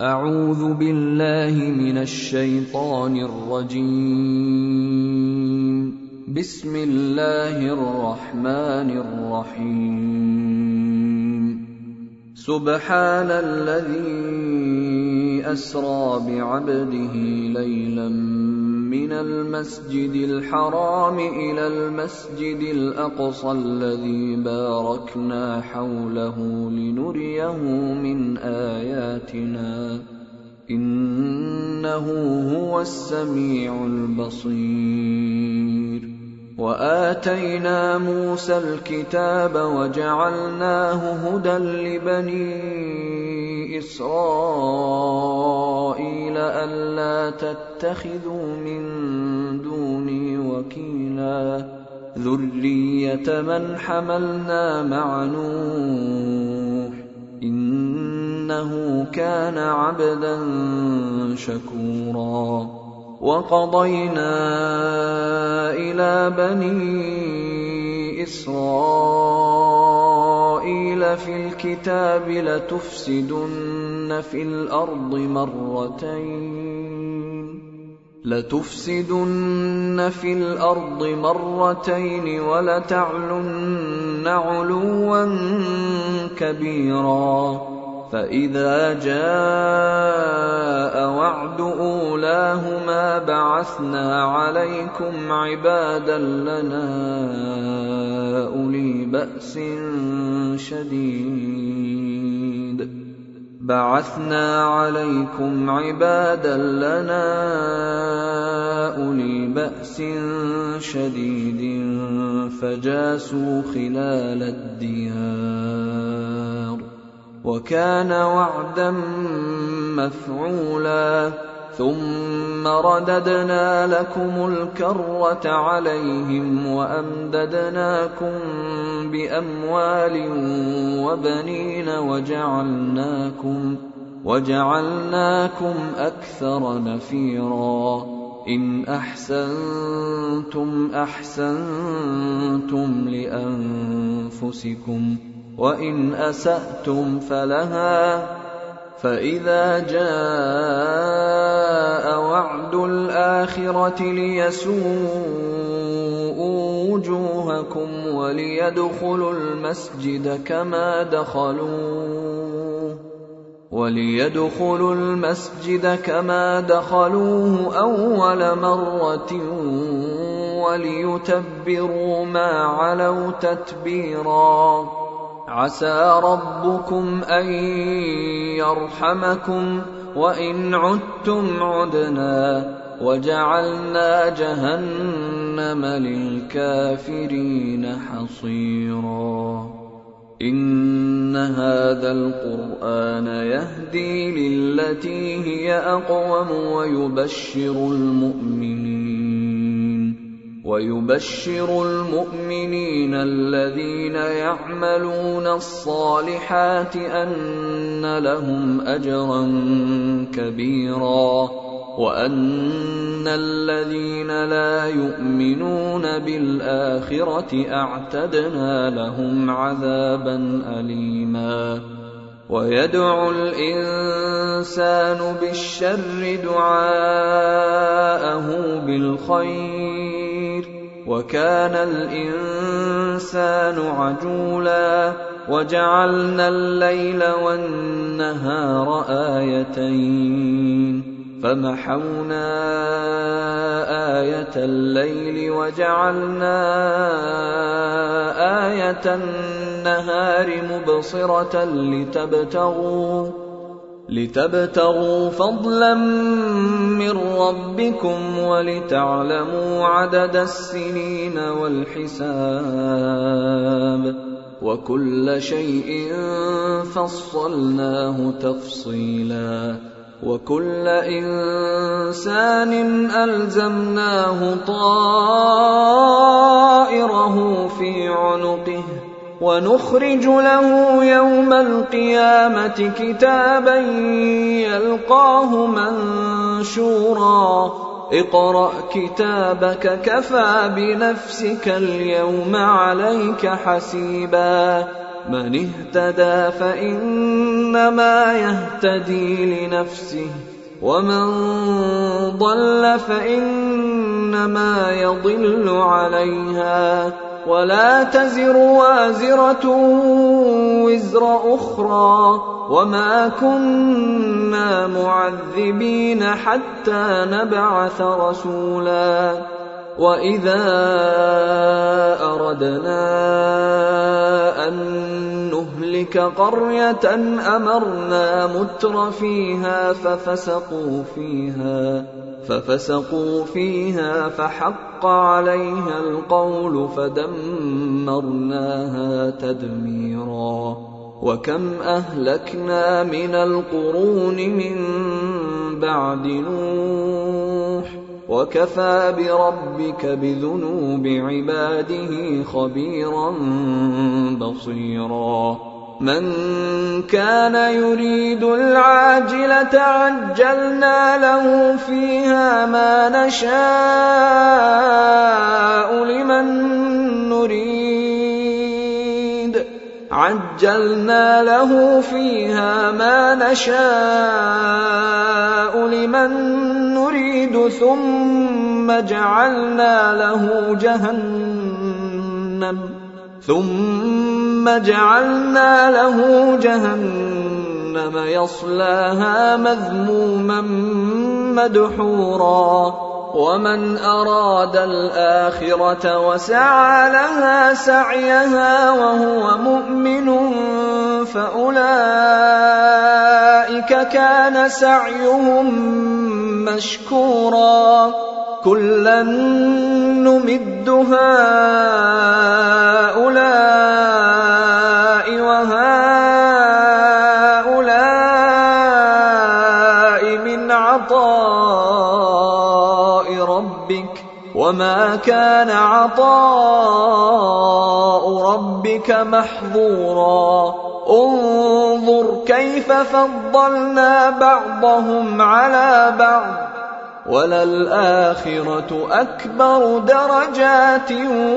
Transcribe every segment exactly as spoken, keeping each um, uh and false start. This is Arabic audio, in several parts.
أعوذ بالله من الشيطان الرجيم. بسم الله الرحمن الرحيم. سبحان الذي أسرى بعبده ليلا من المسجد الحرام إلى المسجد الأقصى الذي باركنا حوله لنريه من آياتنا إنه هو السميع البصير. وآتينا موسى الكتاب وجعلناه هدى لبني إسرائيل ألا تتخذوا من دوني وكيلا ذرية من حملنا مع نوح إنه كان عبدا شكورا. وقضينا إلى بني إسرائيل في الكتاب لتفسدن في الأرض مرتين لتفسدن في الأرض مرتين ولتعلن علوا كبيرا. فإذا جاء وعد أولاهما بعثنا عليكم عبادا لنا أولي بأس شديد بعثنا عليكم عبادا لنا أولي بأس شديد فجاسوا خلال الديار وكان وعدا مفعولا. ثم رددنا لكم الكرة عليهم وأمددناكم بأموال وبنين وجعلناكم, وجعلناكم أكثر نفيرا. إن أحسنتم أحسنتم لأنفسكم وإن أسأتم فلها. فإذا جاء وعد الآخرة ليسوءوا وجوهكم وليدخلوا المسجد كما دخلوه وليدخلوا المسجد كما دخلوه أول مرة وليتبروا ما علوا تتبيرا. عسى ربكم أن يرحمكم وإن عدتم عدنا وجعلنا جهنم للكافرين حصيرا. إن هذا القرآن يهدي للتي هي أقوم ويبشر المؤمنين ويبشر المؤمنين الذين يعملون الصالحات أن لهم أجرا كبيرا وأن الذين لا يؤمنون بالآخرة أعتدنا لهم عذابا أليما. ويدعو الإنسان بالشر دعاءه بالخير وكان الإنسان عجولا. وجعلنا الليل والنهار آيتين فمحونا آية الليل وجعلنا آية النهار مبصرة لتبتغوا لتبتغوا فضلا من ربكم ولتعلموا عدد السنين والحساب وكل شيء فصلناه تفصيلا. وكل إنسان ألزمناه طائره في عنقه ونخرج له يوم القيامة كتابا يلقاه منشورا. اقرأ كتابك كفى بنفسك اليوم عليك حسيبا. من اهتدى فإنما يهتدي لنفسه ومن ضل فإنما يضل عليها ولا تزر وازرة وزر أخرى وما كنا معذبين حتى نبعث رسولا وإذا أردنا أن نهلك قرية أمرنا متر فيها ففسقوا فيها ففسقوا فيها فحق عليها القول فدمرناها تدميرا وكم أهلكنا من القرون من بعد نوح وكفى بربك بذنوب عباده خبيرا بصيرا من كان يريد العاجلة عجلنا له فيها ما نشاء لمن نريد عجلنا له فيها ما نشاء لمن نريد ثم جعلنا له جهنم ثم جعلنا له جهنم يصلاها مذموما مدحورا ومن أراد الآخرة وسعى لها سعيها وهو مؤمن فأولئك كان سعيهم مشكورا كلا نمد هؤلاء وهؤلاء من عطاء ربك وما كان عطاء ربك محظورا انظر كيف فضلنا بعضهم على بعض وللآخرة أكبر درجات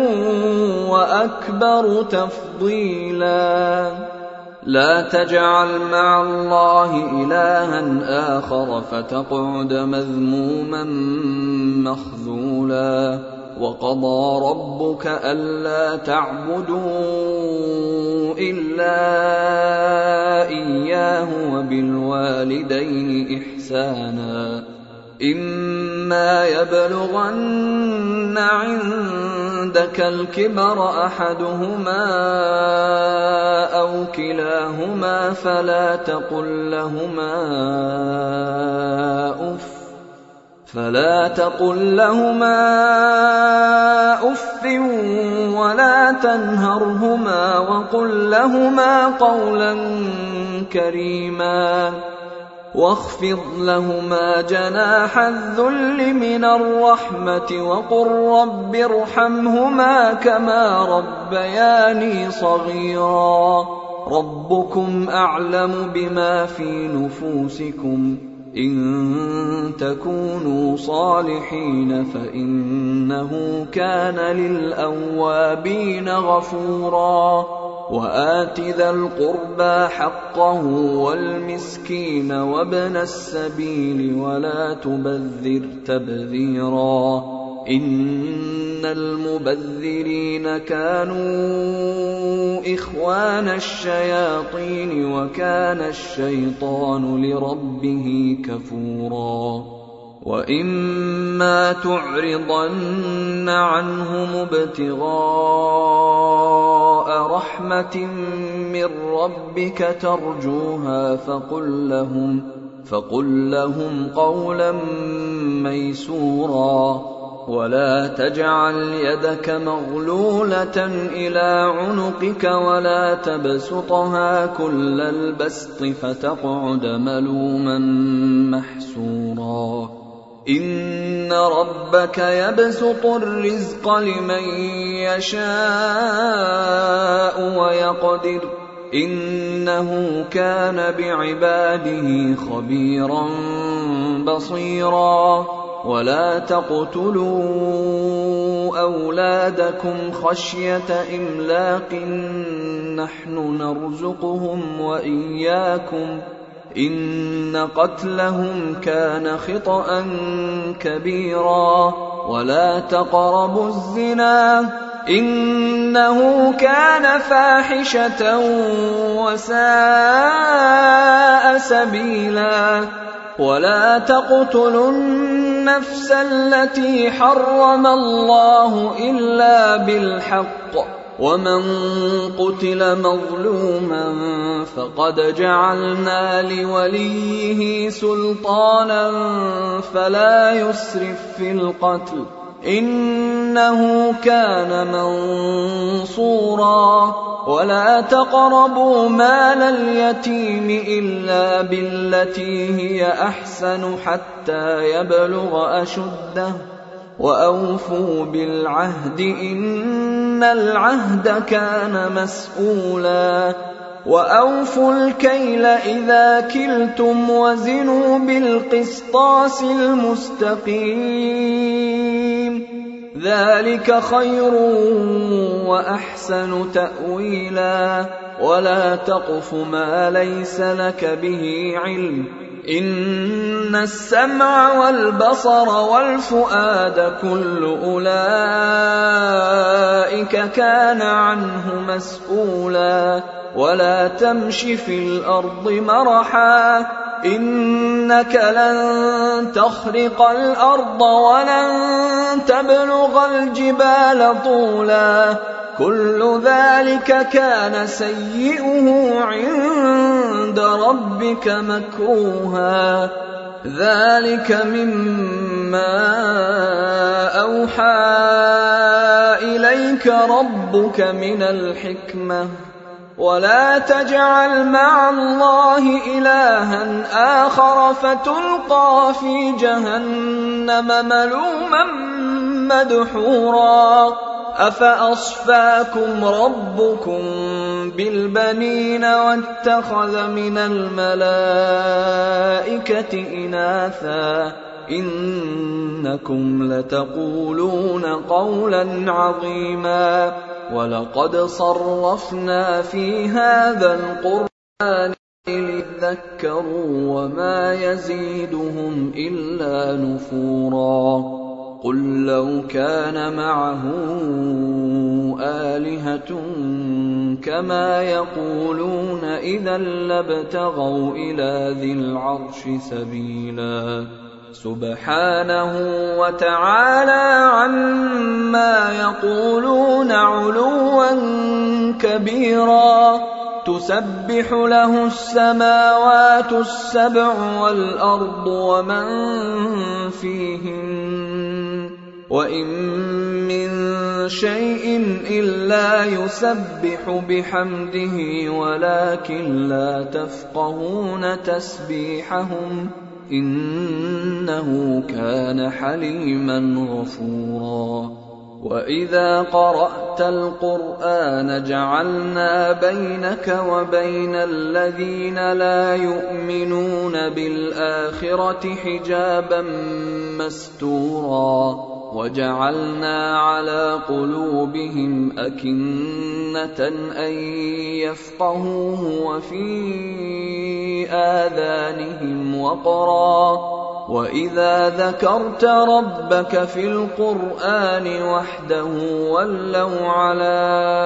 وأكبر تفضيلا لا تجعل مع الله إلها آخر فتقعد مذموما مخذولا وقضى ربك ألا تعبدوا إلا إياه وبالوالدين إحسانا إما يبلغن عندك الكبر أحدهما أو كلاهما فلا تقل لهما أف فلا تقل لهما أف ولا تنهرهما وقل لهما قولا كريما واخفض لهما جناح الذل من الرحمة وقل رب ارحمهما كما ربياني صغيرا ربكم أعلم بما في نفوسكم إن تكونوا صالحين فإنه كان للأوابين غفورا وآت ذا القربى حقه والمسكين وابن السبيل ولا تبذر تبذيرا إن المبذرين كانوا إخوان الشياطين وكان الشيطان لربه كفورا وإما تعرضن عنهم ابتغاء رحمة من ربك ترجوها فقل لهم فقل لهم قولا ميسورا ولا تجعل يدك مغلولة إلى عنقك ولا تبسطها كل البسط فتقعد ملوما محسورا إن ربك يبسط الرزق لمن يشاء ويقدر إنه كان بعباده خبيرا بصيرا ولا تقتلوا أولادكم خشية إملاق نحن نرزقهم وإياكم إن قتلهم كان خطأ كبيرا ولا تقربوا الزنا إنه كان فاحشة وساء سبيلا ولا تقتلوا النفس التي حرم الله إلا بالحق ومن قتل مظلوما فقد جعلنا لوليه سلطانا فلا يسرف في القتل إنه كان منصورا ولا تقربوا مال اليتيم إلا بالتي هي أحسن حتى يبلغ أشده وأوفوا بالعهد إن العهد كان مسؤولا وأوفوا الكيل إذا كلتم وزنوا بالقسطاس المستقيم ذلك خير وأحسن تأويلا ولا تقف ما ليس لك به علم إن السمع والبصر والفؤاد كل أولئك كان عنه مسؤولا ولا تمش في الأرض مرحا إنك لن تخرق الأرض ولن تبلغ الجبال طولا كل ذلك كان سيئه عند ربك مكروها ذلك مما أوحى إليك ربك من الحكمة ولا تجعل مع الله إلها آخر فتلقى في جهنم ملوما مدحورا أفأصفاكم ربكم بالبنين واتخذ من الملائكة إناثا إنكم لتقولون قولا عظيما ولقد صرفنا في هذا القرآن ليذكروا وما يزيدهم إلا نفورا قل لو كان معه آلهة كما يقولون إذا لابتغوا إلى ذي العرش سبيلا سبحانه وتعالى عما يقولون علوا كبيرا تسبح له السماوات السبع والأرض ومن فيهن وإن من شيء إلا يسبح بحمده ولكن لا تفقهون تسبيحهم إنه كان حليما غفورا وإذا قرأت القرآن جعلنا بينك وبين الذين لا يؤمنون بالآخرة حجابا مستورا وجعلنا على قلوبهم أكنة أن يفقهوه وفي آذانهم وقرا وإذا ذكرت ربك في القرآن وحده ولوا على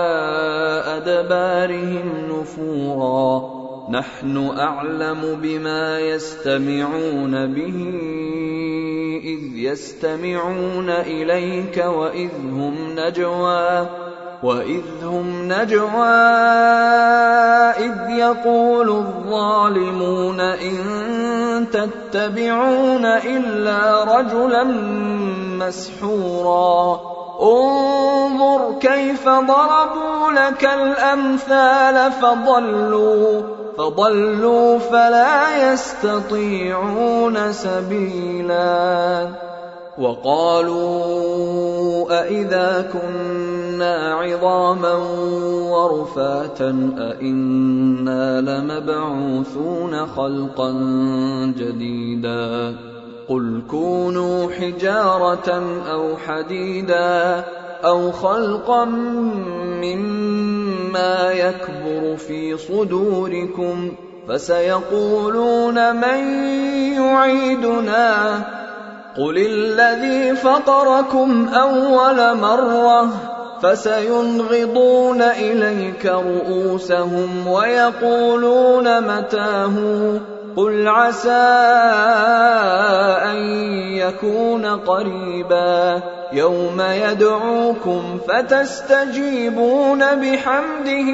أدبارهم نفورا نحن أعلم بما يستمعون به إذ يستمعون إليك وإذ هم نجوى وإذ هم نجوى إذ يقول الظالمون إن تتبعون إلا رجلا مسحورا انظر كيف ضربوا لك الأمثال فضلوا فضلوا فلا يستطيعون سبيلا وقالوا أئذا كنا عظاما ورفاتا أئنا لمبعوثون خلقا جديدا قل كونوا حجارة أو حديدا أو خلقا مما ما يكبر في صدوركم فسيقولون من يعيدنا قل الذي فطركم أول مرة فسينغضون إليك رؤوسهم ويقولون متاه قل عسى أن يكون قريبا يوم يدعوكم فتستجيبون بحمده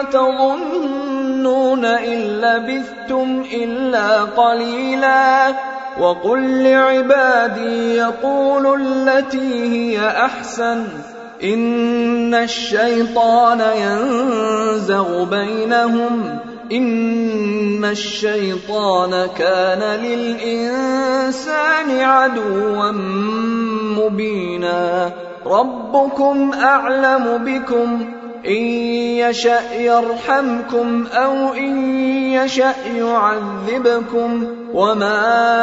وتظنون إن لبثتم إلا قليلا وقل لعبادي يقولوا التي هي أحسن إن الشيطان ينزغ بينهم إن الشيطان كان للإنسان عدوا مبينا ربكم أعلم بكم إن يشأ يرحمكم أو إن يشأ يعذبكم وما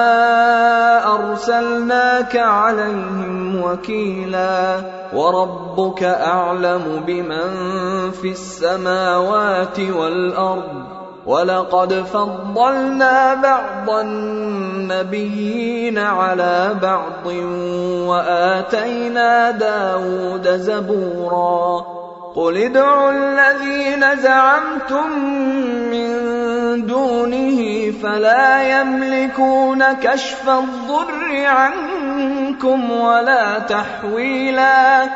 أرسلناك عليهم وكيلا وربك أعلم بمن في السماوات والأرض ولقد فضلنا بعض النبيين على بعض وآتينا داود زبورا قل ادعوا الذين زعمتم من دونه فلا يملكون كشف الضر عنكم ولا تحويلا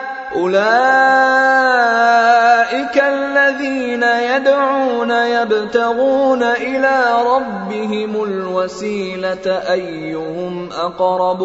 أولئك الذين يدعون يبتغون إلى ربهم الوسيلة أيهم أقرب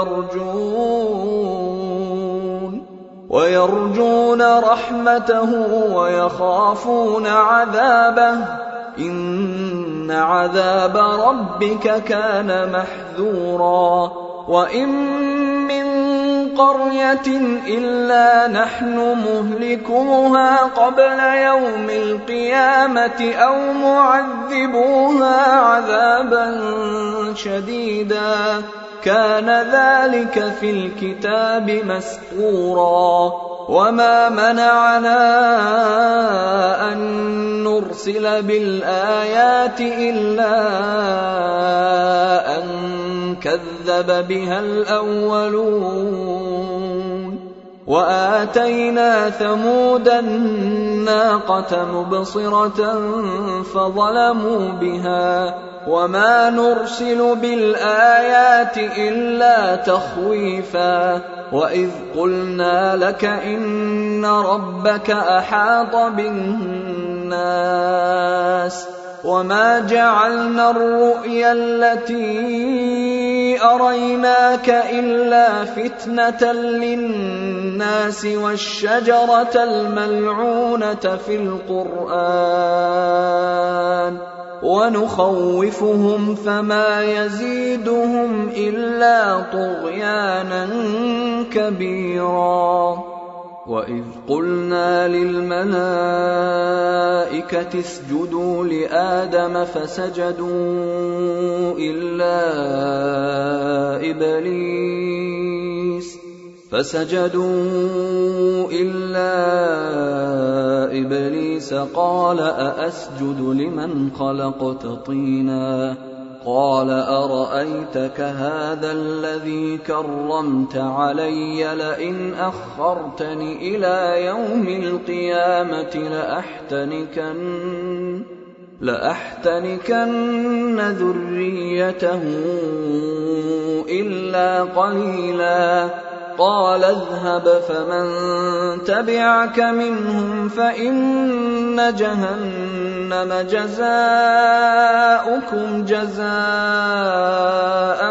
ويرجون ويرجون رحمته ويخافون عذابه إن عذاب ربك كان محذورا وإن من قرية إلا نحن مهلكوها قبل يوم القيامة أو معذبوها عذابا شديدا كان ذلك في الكتاب مسطورا وما منعنا أن نرسل بالآيات إلا أن كذب بها الأولون وآتينا ثمود الناقة مبصرة فظلموا بها وما نرسل بالآيات إلا تخويفا وإذ قلنا لك إن ربك أحاط بالناس وما جعلنا الرؤيا التي أريناك إلا فتنة للناس والشجرة الملعونة في القرآن ونخوفهم فما يزيدهم إلا طغيانا كبيرا وإذ قلنا للملائكة اسجدوا لآدم فسجدوا إلا إبليس فسجدوا إلا إبليس قال أأسجد لمن خلقت طينا قال أرأيتك هذا الذي كرمت علي لئن أخرتني إلى يوم القيامة لأحتنكن لأحتنكن ذريته إلا قليلا قال اذهب فمن تبعك منهم فإن جهنم جزاؤكم جزاء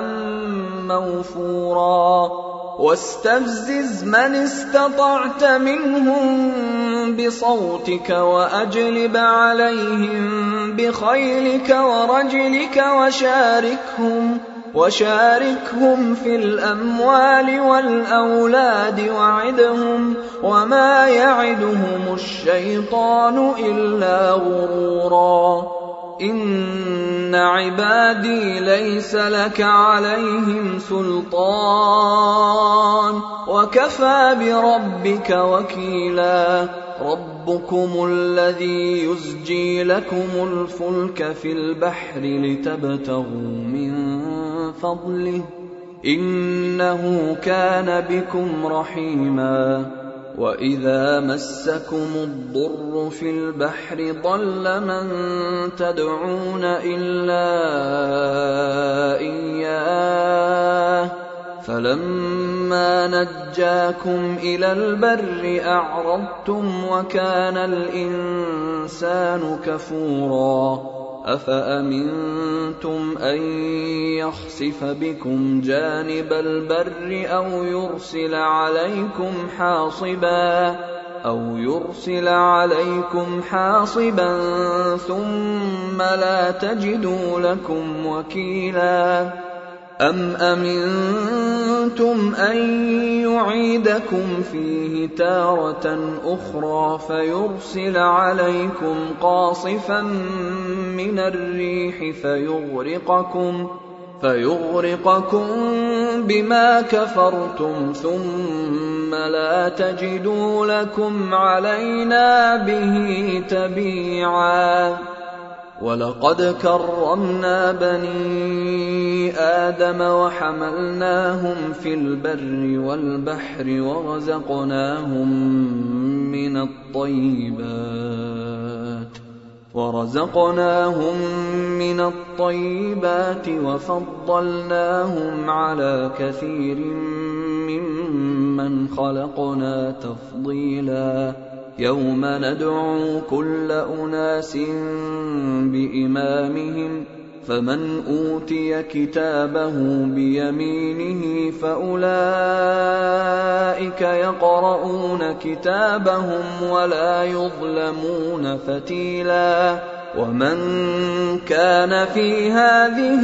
موفورا واستفزز من استطعت منهم بصوتك وأجلب عليهم بخيلك ورجلك وشاركهم وشاركهم في الأموال والأولاد وعدهم وما يعدهم الشيطان إلا غرورا إن عبادي ليس لك عليهم سلطان وكفى بربك وكيلا ربكم الذي يزجي لكم الفلك في البحر لتبتغوا من فضله إنه كان بكم رحيما وإذا مسكم الضر في البحر ضل من تدعون إلا إياه فلما نجاكم إلى البر أعرضتم وكان الإنسان كفورا أفأمنتم أن يخسف بكم جانب البر أو يرسل عليكم حاصبا أو يرسل عليكم حاصبا ثم لا تجدوا لكم وكيلا أم أمنتم أن يعيدكم فيه تارة أخرى فيرسل عليكم قاصفا من الريح فيغرقكم فيغرقكم بما كفرتم ثم لا تجدوا لكم علينا به تبيعا ولقد كرمنا بني آدم وحملناهم في البر والبحر ورزقناهم من الطيبات ورزقناهم من الطيبات وفضلناهم على كثير ممن خلقنا تفضيلا يوم ندعو كل أناس بإمامهم فمن أوتي كتابه بيمينه فأولئك يقرؤون كتابهم ولا يظلمون فتيلا ومن كان في هذه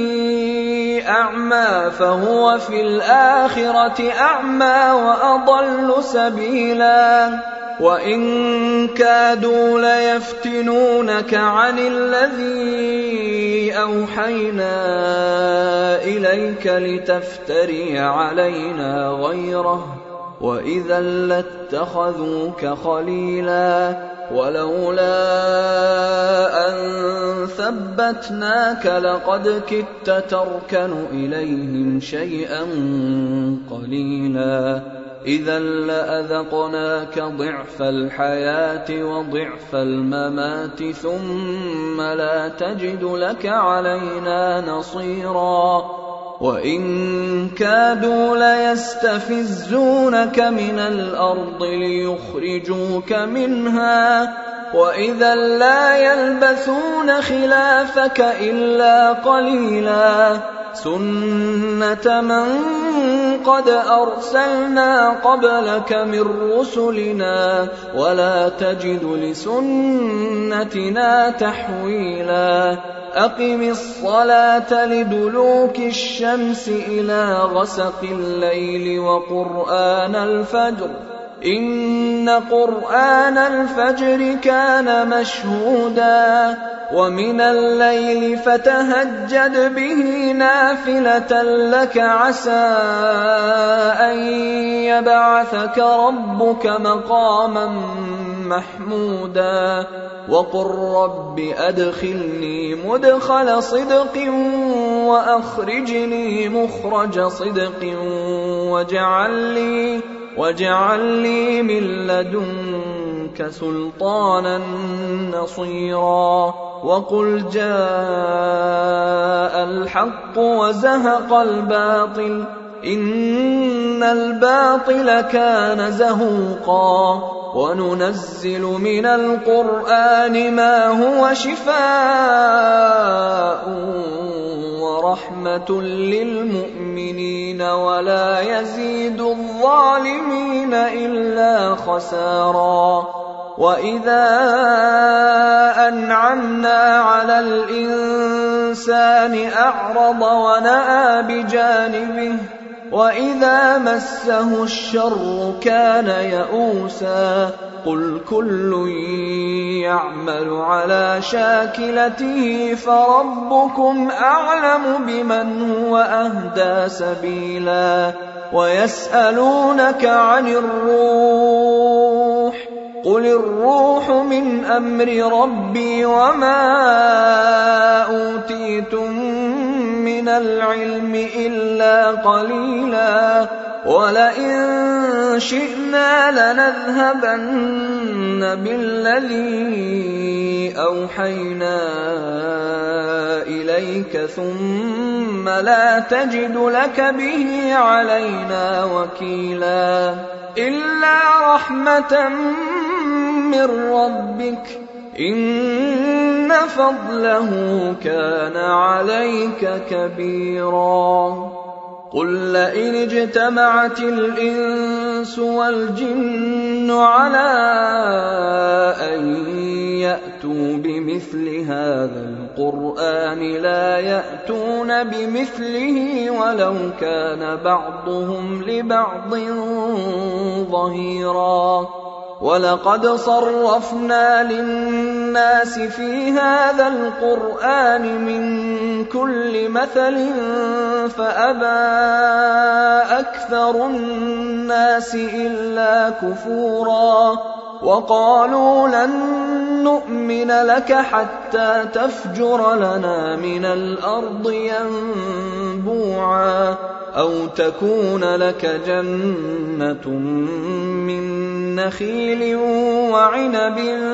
أعمى فهو في الآخرة أعمى وأضل سبيلا وإن كادوا ليفتنونك عن الذي أوحينا إليك لتفتري علينا غيره وإذا لاتخذوك خليلا ولولا أن ثبتناك لقد كدت تركن إليهم شيئا قليلا إذا لأذقناك ضعف الحياة وضعف الممات ثم لا تجد لك علينا نصيرا وإن كادوا ليستفزونك من الأرض ليخرجوك منها وإذا لا يلبثون خلافك إلا قليلا سنة من قد أرسلنا قبلك من رسلنا ولا تجد لسنتنا تحويلا أقم الصلاة لدلوك الشمس إلى غسق الليل وقرآن الفجر إن قرآن الفجر كان مشهودا ومن الليل فتهجد به نافلة لك عسى أن يبعثك ربك مقاما محمودا وقل رب أدخلني مدخل صدق وأخرجني مخرج صدق واجعل لي واجعل لي من لدنك سلطانا نصيرا وقل جاء الحق وزهق الباطل إن الباطل كان زهوقا وننزل من القرآن ما هو شفاء ورحمة للمؤمنين ولا يزيد الظالمين إلا خسارا وإذا أنعمنا على الإنسان أعرض ونأى بجانبه وإذا مسه الشر كان يئوسا قل كل يعمل على شاكلته فربكم أعلم بمن هو أهدى سبيلا ويسألونك عن الروح قل الروح من أمر ربي وما أوتيتم من العلم إلا قليلا ولئن شئنا لنذهبن بالذي أوحينا إليك ثم لا تجد لك به علينا وكيلا إلا رحمة من ربك إن فضله كان عليك كبيرا قل لئن اجتمعت الإنس والجن على أن يأتوا بمثل هذا القرآن لا يأتون بمثله ولو كان بعضهم لبعض ظهيرا ولقد صرفنا للناس في هذا القرآن من كل مثل فأبى أكثر الناس إلا كفورا وقالوا لن نؤمن لك حتى تفجر لنا من الأرض ينبوعا أو تكون لك جنة من نخيل وعنب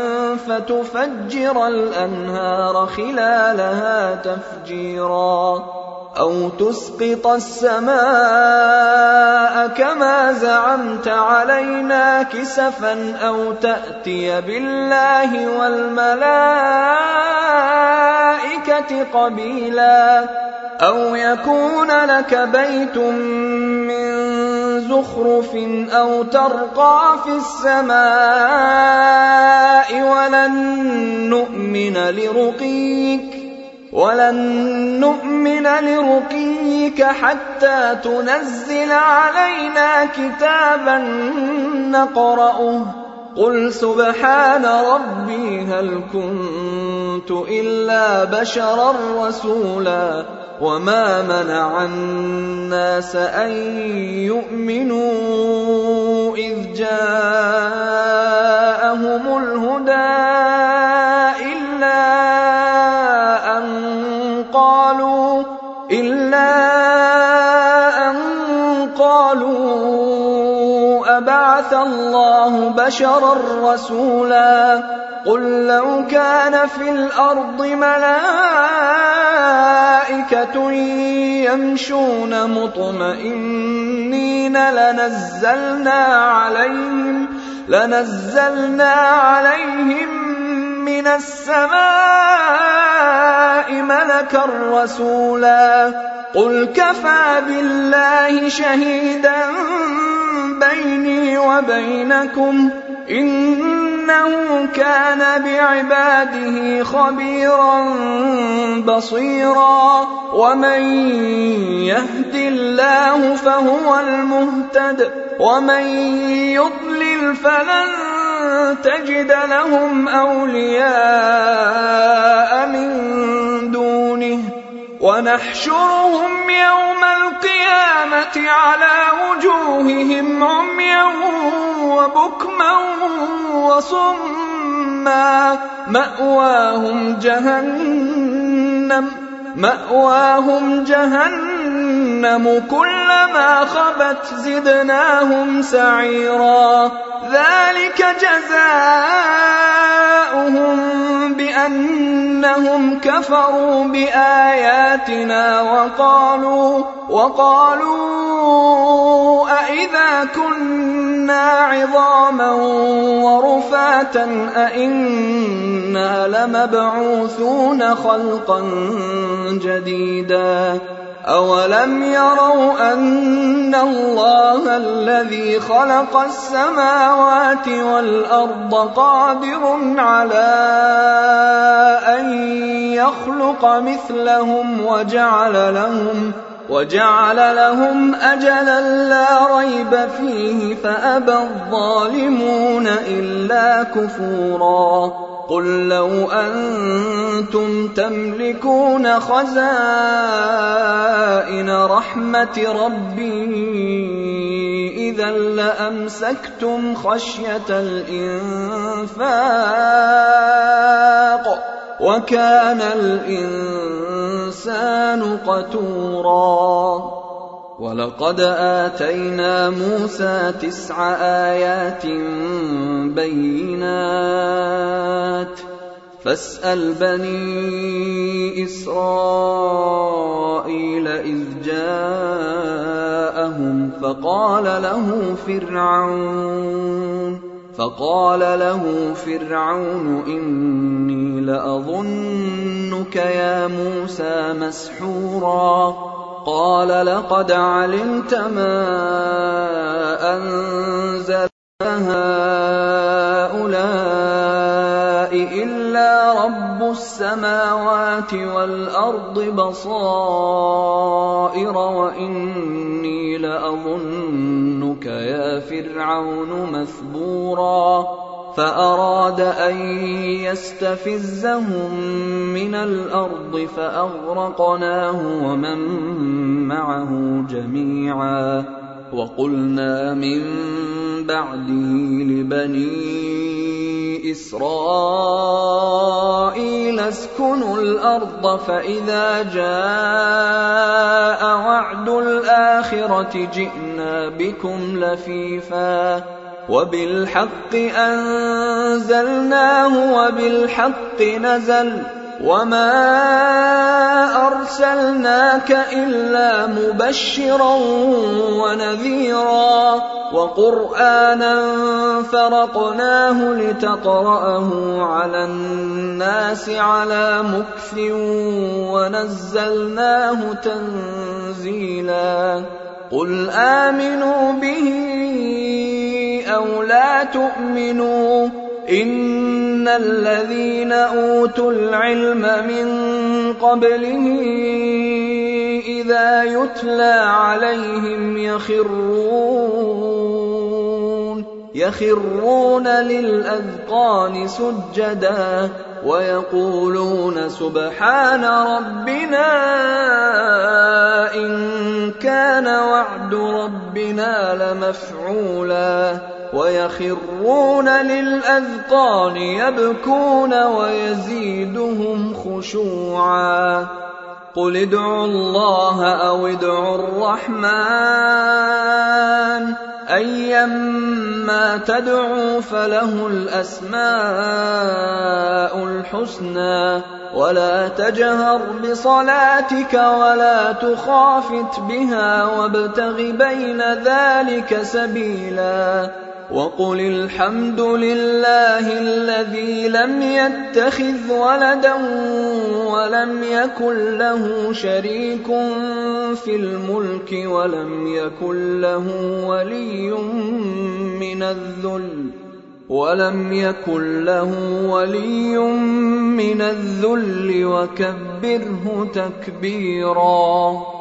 فتفجر الأنهار خلالها تفجيرا أو تسقط السماء كما زعمت علينا كسفا أو تأتي بالله والملائكة قبيلا أو يكون لك بيت من زخرف أو ترقى في السماء ولن نؤمن لرقيك ولن نؤمن لرقيك حتى تنزل علينا كتابا نقرأه قل سبحان ربي هل كنت إلا بشرا رسولا وما منع الناس أن يؤمنوا إذ جاءهم الهدى إلا أن قالوا إلا أن قالوا أبعث الله بشرا رسولا قل لو كان في الأرض ملائكة يمشون مطمئنين لنزلنا عليهم لنزلنا عليهم من السماء ملكا رسولا قل كفى بالله شهيدا بيني وبينكم إنه كان بعباده خبيرا بصيرا ومن يهد الله فهو المهتد ومن يضلل فلن تجد لهم أولياء من دونه ونحشرهم يوم القيامة على وجوههم عميا وبكما وصما مأواهم جهنم مأواهم جهنم كلما خبت زدناهم سعيرا ذلك جزاؤهم بأنهم كفروا بآياتنا وقالوا وقالوا أئذا كنا عظاما ورفاتا أئنا لمبعوثون خلقا جديدا أولم يروا أن الله الذي خلق السماوات والأرض قادر على أن يخلق مثلهم وجعل لهم وجعل لهم أجلا لا ريب فيه فأبى الظالمون إلا كفورا قل لو أنتم تملكون خزائن رحمة ربي إذا إِذًا لَّأَمْسَكْتُمْ خَشْيَةَ الْإِنفَاقِ وَكَانَ الْإِنسَانُ قَتُورًا وَلَقَدْ آتَيْنَا مُوسَىٰ تِسْعَ آيَاتٍ بَيِّنَاتٍ فَاسْأَلْ بَنِي إِسْرَائِيلَ إِذْ جَاءَهُمْ فَقَالَ لَهُ فِرْعَوْنُ فَقَالَ لَهُ فِرْعَوْنُ إِنِّي لَأَظُنُّكَ يَا مُوسَىٰ مَسْحُورًا قَالَ لَقَدْ عَلِمْتَ مَا أَنزَلَ هَٰؤُلَاءِ إِلَّا رَبُّ السَّمَاوَاتِ وَالْأَرْضِ بَصَائِرَ وَإِنِّي لَأَظُنُّكَ يَا فِرْعَوْنُ مَثْبُورًا فَأَرَادَ أَن يَسْتَفِزَّهُم مِّنَ الْأَرْضِ فَأَغْرَقْنَاهُ وَمَن مَّعَهُ جَمِيعًا وَقُلْنَا مِن بَعْدِهِ لِبَنِي إِسْرَائِيلَ اسْكُنُوا الْأَرْضَ فَإِذَا جَاءَ وَعْدُ الْآخِرَةِ جِئْنَا بِكُمْ لَفِيفًا وَبِالْحَقِّ أَنزَلْنَاهُ وَبِالْحَقِّ نَزَلَ وَمَا أَرْسَلْنَاكَ إِلَّا مُبَشِّرًا وَنَذِيرًا وَقُرْآنًا فَرَقْنَاهُ لِتَقْرَأَهُ عَلَى النَّاسِ عَلَىٰ مُكْثٍ وَنَزَّلْنَاهُ تَنزِيلًا قُلْ آمِنُوا بِهِ أَوْ لَا تُؤْمِنُوا إِنَّ الَّذِينَ أُوتُوا الْعِلْمَ مِن قَبْلِهِ إِذَا يُتْلَىٰ عَلَيْهِمْ يَخِرُّونَ يَخِرُّونَ لِلْأَذْقَانِ سُجَّدًا وَيَقُولُونَ سُبْحَانَ رَبِّنَا إِن كَانَ وَعْدُ رَبِّنَا لَمَفْعُولًا وَيَخِرُّونَ لِلْأَذْقَانِ يَبْكُونَ وَيَزِيدُهُمْ خُشُوعًا قُلِ ادْعُوا اللَّهَ أَوِ ادْعُوا الرَّحْمَٰنَ أَيًّمَّا تَدْعُوا فَلَهُ الْأَسْمَاءُ الْحُسْنَىٰ وَلَا تَجْهَرْ بِصَلَاتِكَ وَلَا تُخَافِتْ بِهَا وَابْتَغِ بَيْنَ ذَٰلِكَ سَبِيلًا وَقُلِ الْحَمْدُ لِلَّهِ الَّذِي لَمْ يَتَّخِذْ وَلَدًا وَلَمْ يَكُن لَّهُ شَرِيكٌ فِي الْمُلْكِ وَلَمْ يَكُن لَّهُ وَلِيٌّ مِّنَ الذُّلِّ وَلَمْ يَكُن لَّهُ وَلِيٌّ مِّنَ الذُّلِّ وَكَبِّرْهُ تَكْبِيرًا